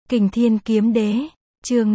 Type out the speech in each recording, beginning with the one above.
Kình Thiên Kiếm Đế, chương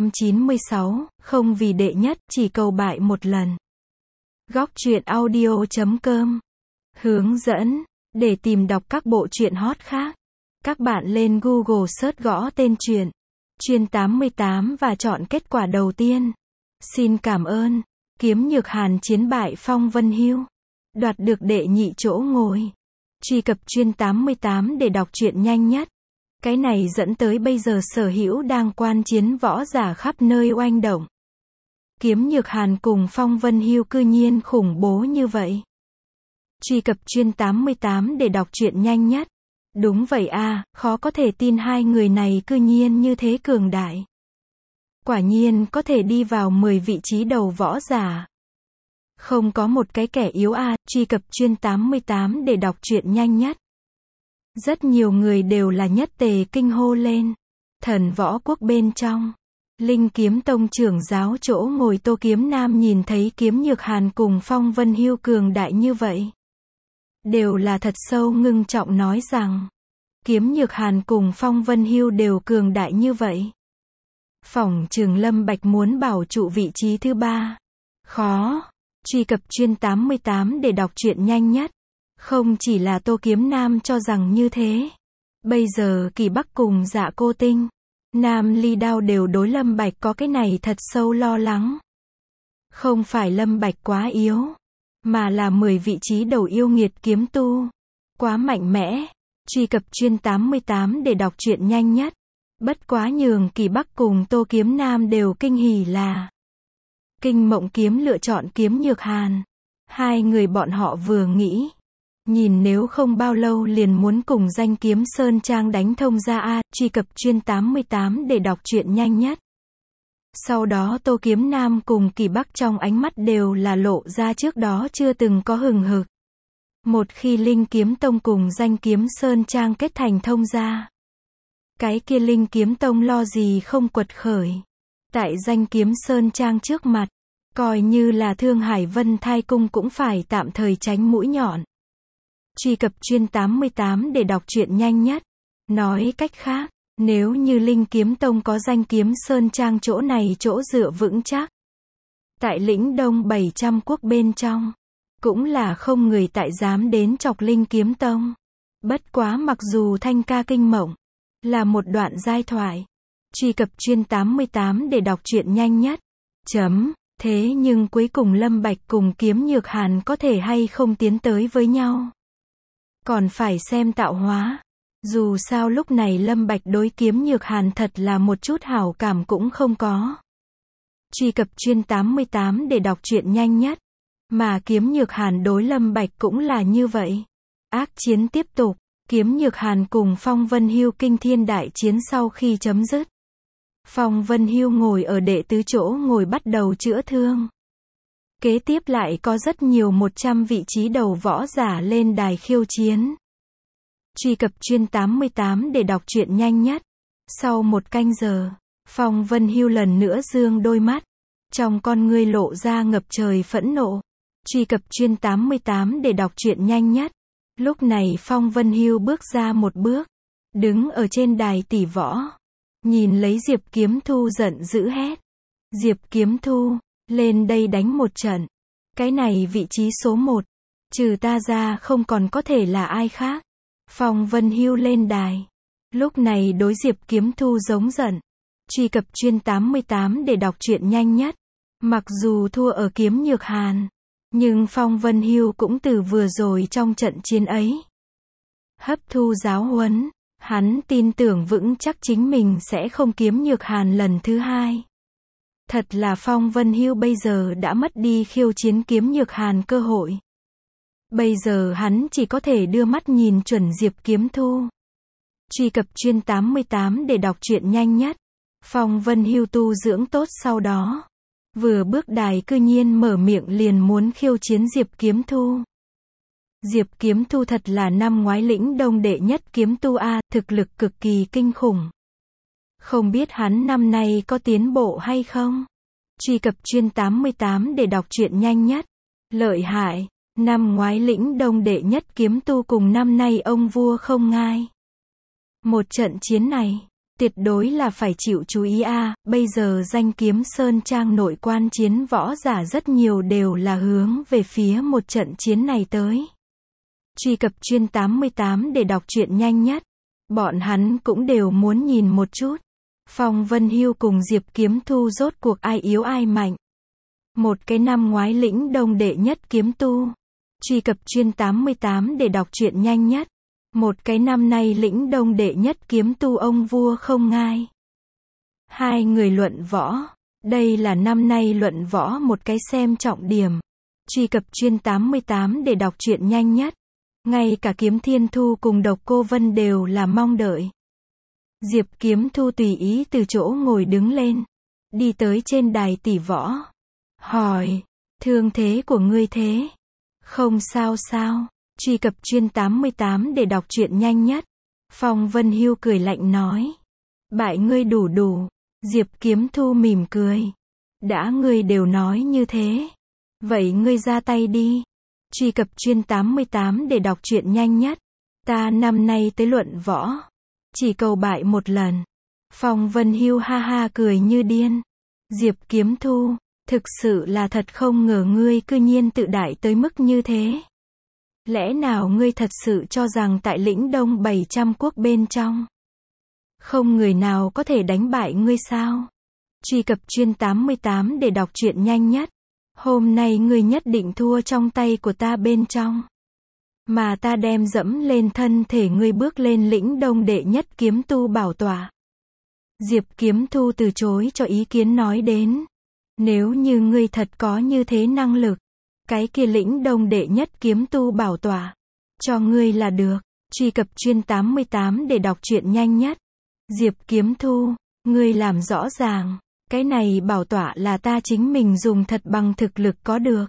596, không vì đệ nhất, chỉ cầu bại một lần. Góc truyện audio.com. Hướng dẫn, để tìm đọc các bộ truyện hot khác. Các bạn lên Google search gõ tên truyện, Truyện 88 và chọn kết quả đầu tiên. Xin cảm ơn. Kiếm Nhược Hàn chiến bại Phong Vân Hưu, đoạt được đệ nhị chỗ ngồi. Truy cập Truyện 88 để đọc truyện nhanh nhất. Cái này dẫn tới bây giờ sở hữu đang quan chiến võ giả khắp nơi oanh động. Kiếm Nhược Hàn cùng Phong Vân Hưu cư nhiên khủng bố như vậy. Truy cập Truyện 88 để đọc truyện nhanh nhất. Đúng vậy à, khó có thể tin hai người này cư nhiên như thế cường đại. Quả nhiên có thể đi vào 10 vị trí đầu võ giả. Không có một cái kẻ yếu à, truy cập Truyện 88 để đọc truyện nhanh nhất. Rất nhiều người đều là nhất tề kinh hô lên. Thần Võ Quốc bên trong, Linh Kiếm Tông trưởng giáo chỗ ngồi Tô Kiếm Nam nhìn thấy Kiếm Nhược Hàn cùng Phong Vân Hưu cường đại như vậy, đều là thật sâu ngưng trọng nói rằng, Kiếm Nhược Hàn cùng Phong Vân Hưu đều cường đại như vậy, phỏng chừng Lâm Bạch muốn bảo trụ vị trí thứ 3. Khó. Truy cập Truyện 88 để đọc truyện nhanh nhất. Không chỉ là Tô Kiếm Nam cho rằng như thế. Bây giờ Kỳ Bắc cùng Dạ Cô Tinh, Nam Ly Đao đều đối Lâm Bạch có cái này thật sâu lo lắng. Không phải Lâm Bạch quá yếu, mà là 10 vị trí đầu yêu nghiệt kiếm tu. Quá mạnh mẽ. Truy cập Truyện 88 để đọc truyện nhanh nhất. Bất quá nhường Kỳ Bắc cùng Tô Kiếm Nam đều kinh hỉ là Kinh Mộng Kiếm lựa chọn Kiếm Nhược Hàn. Hai người bọn họ vừa nghĩ, nhìn nếu không bao lâu liền muốn cùng danh kiếm Sơn Trang đánh thông ra a. Truy cập Truyện 88 để đọc truyện nhanh nhất. Sau đó Tô Kiếm Nam cùng Kỳ Bắc trong ánh mắt đều là lộ ra trước đó chưa từng có hừng hực. Một khi Linh Kiếm Tông cùng danh kiếm Sơn Trang kết thành thông ra, cái kia Linh Kiếm Tông lo gì không quật khởi. Tại danh kiếm Sơn Trang trước mặt, coi như là Thương Hải Vân Thai Cung cũng phải tạm thời tránh mũi nhọn. Truy cập Truyện 88 để đọc truyện nhanh nhất. Nói cách khác, nếu như Linh Kiếm Tông có danh kiếm Sơn Trang chỗ này chỗ dựa vững chắc, tại lĩnh Đông 700 quốc bên trong, cũng là không người tại dám đến chọc Linh Kiếm Tông. Bất quá mặc dù thanh ca kinh mộng là một đoạn giai thoại. Truy cập Truyện 88 để đọc truyện nhanh nhất. Thế nhưng cuối cùng Lâm Bạch cùng Kiếm Nhược Hàn có thể hay không tiến tới với nhau, còn phải xem tạo hóa. Dù sao lúc này Lâm Bạch đối Kiếm Nhược Hàn thật là một chút hảo cảm cũng không có. Truy cập Truyện 88 để đọc truyện nhanh nhất. Mà Kiếm Nhược Hàn đối Lâm Bạch cũng là như vậy. Ác chiến tiếp tục. Kiếm Nhược Hàn cùng Phong Vân Hưu kinh thiên đại chiến sau khi chấm dứt, Phong Vân Hưu ngồi ở đệ tứ chỗ ngồi bắt đầu chữa thương. Kế tiếp lại có rất nhiều 100 vị trí đầu võ giả lên đài khiêu chiến. Truy cập Truyện 88 để đọc truyện nhanh nhất. Sau 1 canh giờ, Phong Vân Hưu lần nữa dương đôi mắt, trong con ngươi lộ ra ngập trời phẫn nộ. Truy cập Truyện 88 để đọc truyện nhanh nhất. Lúc này Phong Vân Hưu bước ra một bước, đứng ở trên đài tỷ võ, nhìn lấy Diệp Kiếm Thu giận dữ hét. Diệp Kiếm Thu, lên đây đánh một trận. Cái này vị trí số 1, trừ ta ra không còn có thể là ai khác. Phong Vân Hưu lên đài, lúc này đối Diệp Kiếm Thu giống giận. Truy cập Truyện 88 để đọc truyện nhanh nhất. Mặc dù thua ở Kiếm Nhược Hàn, nhưng Phong Vân Hưu cũng từ vừa rồi trong trận chiến ấy hấp thu giáo huấn. Hắn tin tưởng vững chắc chính mình sẽ không Kiếm Nhược Hàn lần thứ 2. Thật là Phong Vân Hưu bây giờ đã mất đi khiêu chiến Kiếm Nhược Hàn cơ hội. Bây giờ hắn chỉ có thể đưa mắt nhìn chuẩn Diệp Kiếm Thu. Truy cập Truyện 88 để đọc truyện nhanh nhất. Phong Vân Hưu tu dưỡng tốt sau đó, vừa bước đài cư nhiên mở miệng liền muốn khiêu chiến Diệp Kiếm Thu. Diệp Kiếm Thu thật là năm ngoái lĩnh Đông đệ nhất kiếm tu a, thực lực cực kỳ kinh khủng. Không biết hắn năm nay có tiến bộ hay không? Truy cập Truyện 88 để đọc truyện nhanh nhất. Lợi hại, năm ngoái lĩnh Đông đệ nhất kiếm tu cùng năm nay ông vua không ngai. Một trận chiến này, Tuyệt đối là phải chịu chú ý a, bây giờ danh kiếm Sơn Trang nội quan chiến võ giả rất nhiều đều là hướng về phía một trận chiến này tới. Truy cập Chuyên 88 để đọc truyện nhanh nhất. Bọn hắn cũng đều muốn nhìn một chút. Phong Vân Hưu cùng Diệp Kiếm Thu rốt cuộc ai yếu ai mạnh. Một cái năm ngoái lĩnh đông đệ nhất kiếm tu. Truy cập Chuyên 88 để đọc truyện nhanh nhất. Một cái năm nay lĩnh đông đệ nhất kiếm tu ông vua không ngai. Hai người luận võ. Đây là năm nay luận võ một cái xem trọng điểm. Truy cập Chuyên 88 để đọc truyện nhanh nhất. Ngay cả Kiếm Thiên Thu cùng Độc Cô Vân đều là mong đợi. Diệp Kiếm Thu tùy ý từ chỗ ngồi đứng lên. Đi tới trên đài tỷ võ. Hỏi. Thương thế của ngươi thế? Không sao sao. Truy cập Chuyên 88 để đọc truyện nhanh nhất. Phong Vân Hưu cười lạnh nói. Bại ngươi đủ đủ. Diệp Kiếm Thu mỉm cười. Đã ngươi đều nói như thế. Vậy ngươi ra tay đi. Truy cập Chuyên 88 để đọc truyện nhanh nhất. Ta năm nay tới luận võ. Chỉ cầu bại một lần. Phong Vân Hưu ha ha cười như điên. Diệp Kiếm Thu, thực sự là thật không ngờ ngươi cư nhiên tự đại tới mức như thế. Lẽ nào ngươi thật sự cho rằng tại lĩnh đông 700 quốc bên trong, không người nào có thể đánh bại ngươi sao? Truy cập Chuyên 88 để đọc truyện nhanh nhất. Hôm nay ngươi nhất định thua trong tay của ta bên trong. Mà ta đem dẫm lên thân thể ngươi bước lên lĩnh đông đệ nhất kiếm tu bảo tọa. Diệp Kiếm Thu từ chối cho ý kiến nói đến. Nếu như ngươi thật có như thế năng lực, cái kia lĩnh đông đệ nhất kiếm tu bảo tọa, cho ngươi là được. Truy cập Chuyên 88 để đọc truyện nhanh nhất. Diệp Kiếm Thu, ngươi làm rõ ràng, cái này bảo tọa là ta chính mình dùng thật bằng thực lực có được,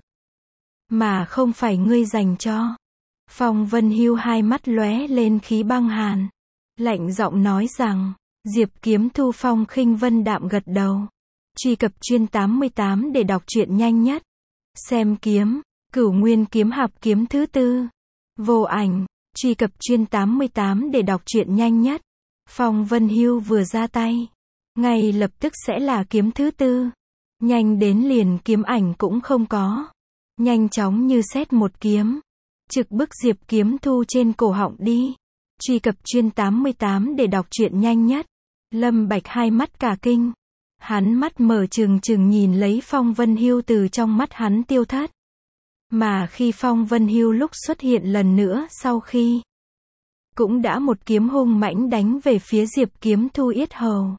mà không phải ngươi dành cho. Phong Vân Hưu hai mắt lóe lên khí băng hàn, lạnh giọng nói rằng. Diệp Kiếm Thu phong khinh vân đạm gật đầu. Truy cập Chuyên 88 để đọc truyện nhanh nhất. Xem kiếm, Cửu Nguyên kiếm hạp kiếm thứ tư. Vô ảnh. Truy cập Chuyên 88 để đọc truyện nhanh nhất. Phong Vân Hưu vừa ra tay, ngay lập tức sẽ là kiếm thứ tư. Nhanh đến liền kiếm ảnh cũng không có. Nhanh chóng như xét một kiếm. Trực bức Diệp Kiếm Thu trên cổ họng đi. Truy cập Chuyên 88 để đọc truyện nhanh nhất. Lâm Bạch hai mắt cả kinh. Hắn mắt mở trừng trừng nhìn lấy Phong Vân Hưu từ trong mắt hắn tiêu thất. Mà khi Phong Vân Hưu lúc xuất hiện lần nữa sau khi, cũng đã một kiếm hung mãnh đánh về phía Diệp Kiếm Thu yết hầu.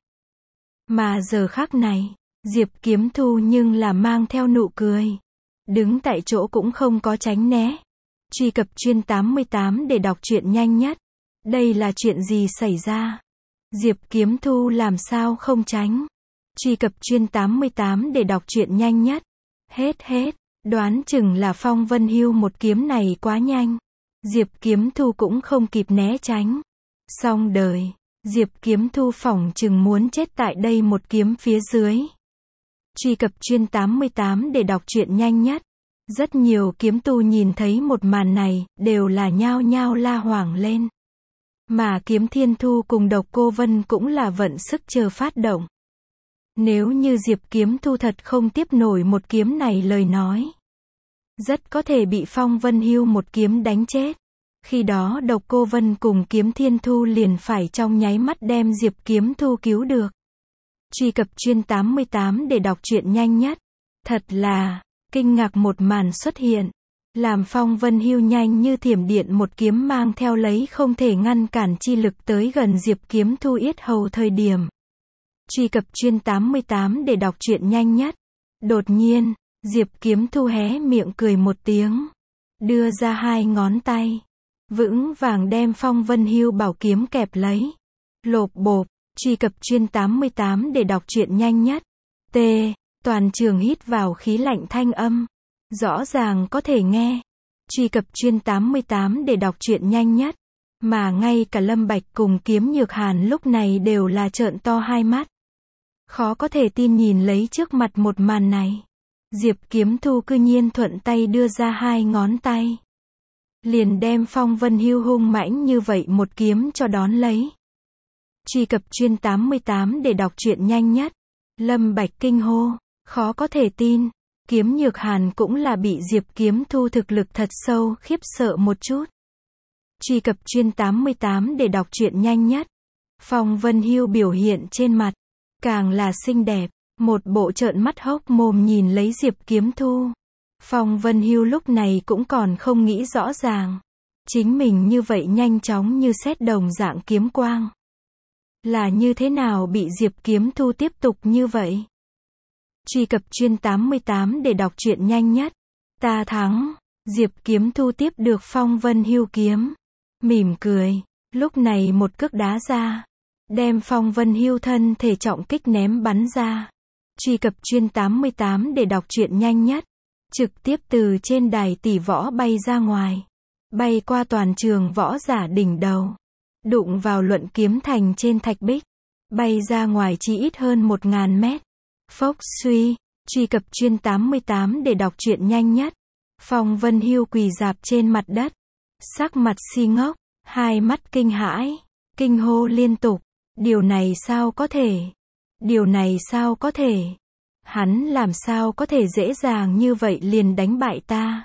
Mà giờ khắc này, Diệp Kiếm Thu nhưng là mang theo nụ cười. Đứng tại chỗ cũng không có tránh né. Truy cập Chuyên 88 để đọc truyện nhanh nhất. Đây là chuyện gì xảy ra? Diệp Kiếm Thu làm sao không tránh? Truy cập Chuyên 88 để đọc truyện nhanh nhất. Hết. Đoán chừng là Phong Vân Hưu một kiếm này quá nhanh. Diệp Kiếm Thu cũng không kịp né tránh. Xong đời. Diệp Kiếm Thu phỏng chừng muốn chết tại đây một kiếm phía dưới. Truy cập Chuyên 88 để đọc truyện nhanh nhất. Rất nhiều kiếm tu nhìn thấy một màn này, đều là nhao nhao la hoảng lên. Mà Kiếm Thiên Thu cùng Độc Cô Vân cũng là vận sức chờ phát động. Nếu như Diệp Kiếm Thu thật không tiếp nổi một kiếm này lời nói, rất có thể bị Phong Vân Hưu một kiếm đánh chết. Khi đó Độc Cô Vân cùng Kiếm Thiên Thu liền phải trong nháy mắt đem Diệp Kiếm Thu cứu được. Truy cập Chuyên 88 để đọc truyện nhanh nhất. Thật là kinh ngạc một màn xuất hiện, làm Phong Vân Hưu nhanh như thiểm điện một kiếm mang theo lấy không thể ngăn cản chi lực tới gần Diệp Kiếm Thu yết hầu thời điểm. Truy cập Chuyên 88 để đọc truyện nhanh nhất. Đột nhiên, Diệp Kiếm Thu hé miệng cười một tiếng, đưa ra hai ngón tay, vững vàng đem Phong Vân Hưu bảo kiếm kẹp lấy. Lộp bộp. Truy cập Chuyên 88 để đọc truyện nhanh nhất. T. Toàn trường hít vào khí lạnh thanh âm, rõ ràng có thể nghe. Truy cập Chuyên 88 để đọc truyện nhanh nhất. Mà ngay cả Lâm Bạch cùng Kiếm Nhược Hàn lúc này đều là trợn to hai mắt, khó có thể tin nhìn lấy trước mặt một màn này. Diệp Kiếm Thu cư nhiên thuận tay đưa ra hai ngón tay, liền đem Phong Vân Hưu hung mãnh như vậy một kiếm cho đón lấy. Truy cập chuyên 88 để đọc truyện nhanh nhất. Lâm Bạch kinh hô, khó có thể tin, Kiếm Nhược Hàn cũng là bị Diệp Kiếm Thu thực lực thật sâu khiếp sợ một chút. Truy cập chuyên 88 để đọc truyện nhanh nhất. Phong Vân Hưu biểu hiện trên mặt, càng là xinh đẹp, một bộ trợn mắt hốc mồm nhìn lấy Diệp Kiếm Thu. Phong Vân Hưu lúc này cũng còn không nghĩ rõ ràng, chính mình như vậy nhanh chóng như sét đồng dạng kiếm quang, là như thế nào bị Diệp Kiếm Thu tiếp tục như vậy. Truy cập chuyên 88 để đọc truyện nhanh nhất. Ta thắng. Diệp Kiếm Thu tiếp được Phong Vân Hưu kiếm, mỉm cười, lúc này một cước đá ra, đem Phong Vân Hưu thân thể trọng kích ném bắn ra. Truy cập chuyên 88 để đọc truyện nhanh nhất. Trực tiếp từ trên đài tỷ võ bay ra ngoài, bay qua toàn trường võ giả đỉnh đầu, đụng vào Luận Kiếm Thành trên thạch bích, bay ra ngoài chỉ ít hơn 1000 mét. Phốc suy. Truy cập chuyên 88 để đọc truyện nhanh nhất. Phong Vân Hưu quỳ rạp trên mặt đất, sắc mặt si ngốc, hai mắt kinh hãi, kinh hô liên tục. Điều này sao có thể? Điều này sao có thể? Hắn làm sao có thể dễ dàng như vậy liền đánh bại ta?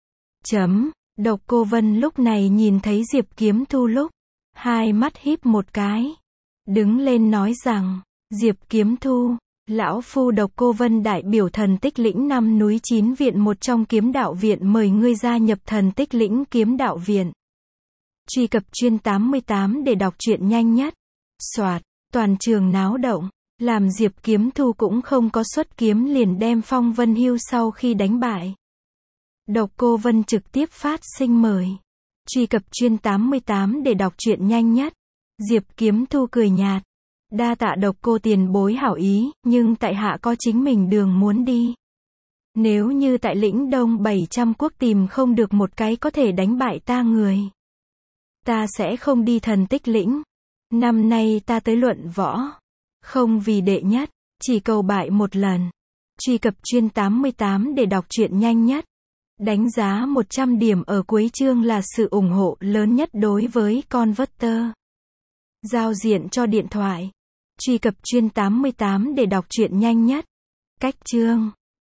Độc Cô Vân lúc này nhìn thấy Diệp Kiếm Thu lúc, hai mắt híp một cái, đứng lên nói rằng, Diệp Kiếm Thu, lão phu Độc Cô Vân đại biểu Thần Tích Lĩnh 5 núi 9 viện một trong Kiếm Đạo Viện mời ngươi gia nhập Thần Tích Lĩnh Kiếm Đạo Viện. Truy cập chuyên 88 để đọc truyện nhanh nhất. Soạt, toàn trường náo động, làm Diệp Kiếm Thu cũng không có xuất kiếm liền đem Phong Vân Hưu sau khi đánh bại. Độc Cô Vân trực tiếp phát sinh mời. Truy cập chuyên 88 để đọc truyện nhanh nhất. Diệp Kiếm Thu cười nhạt, đa tạ Độc Cô tiền bối hảo ý, nhưng tại hạ có chính mình đường muốn đi. Nếu như tại lĩnh Đông 700 quốc tìm không được một cái có thể đánh bại ta người, ta sẽ không đi Thần Tích Lĩnh. Năm nay ta tới luận võ, không vì đệ nhất, chỉ cầu bại một lần. Truy cập chuyên 88 để đọc truyện nhanh nhất. Đánh giá 100 điểm ở cuối chương là sự ủng hộ lớn nhất đối với Converter. Giao diện cho điện thoại. Truy cập chuyên 88 để đọc truyện nhanh nhất. Cách chương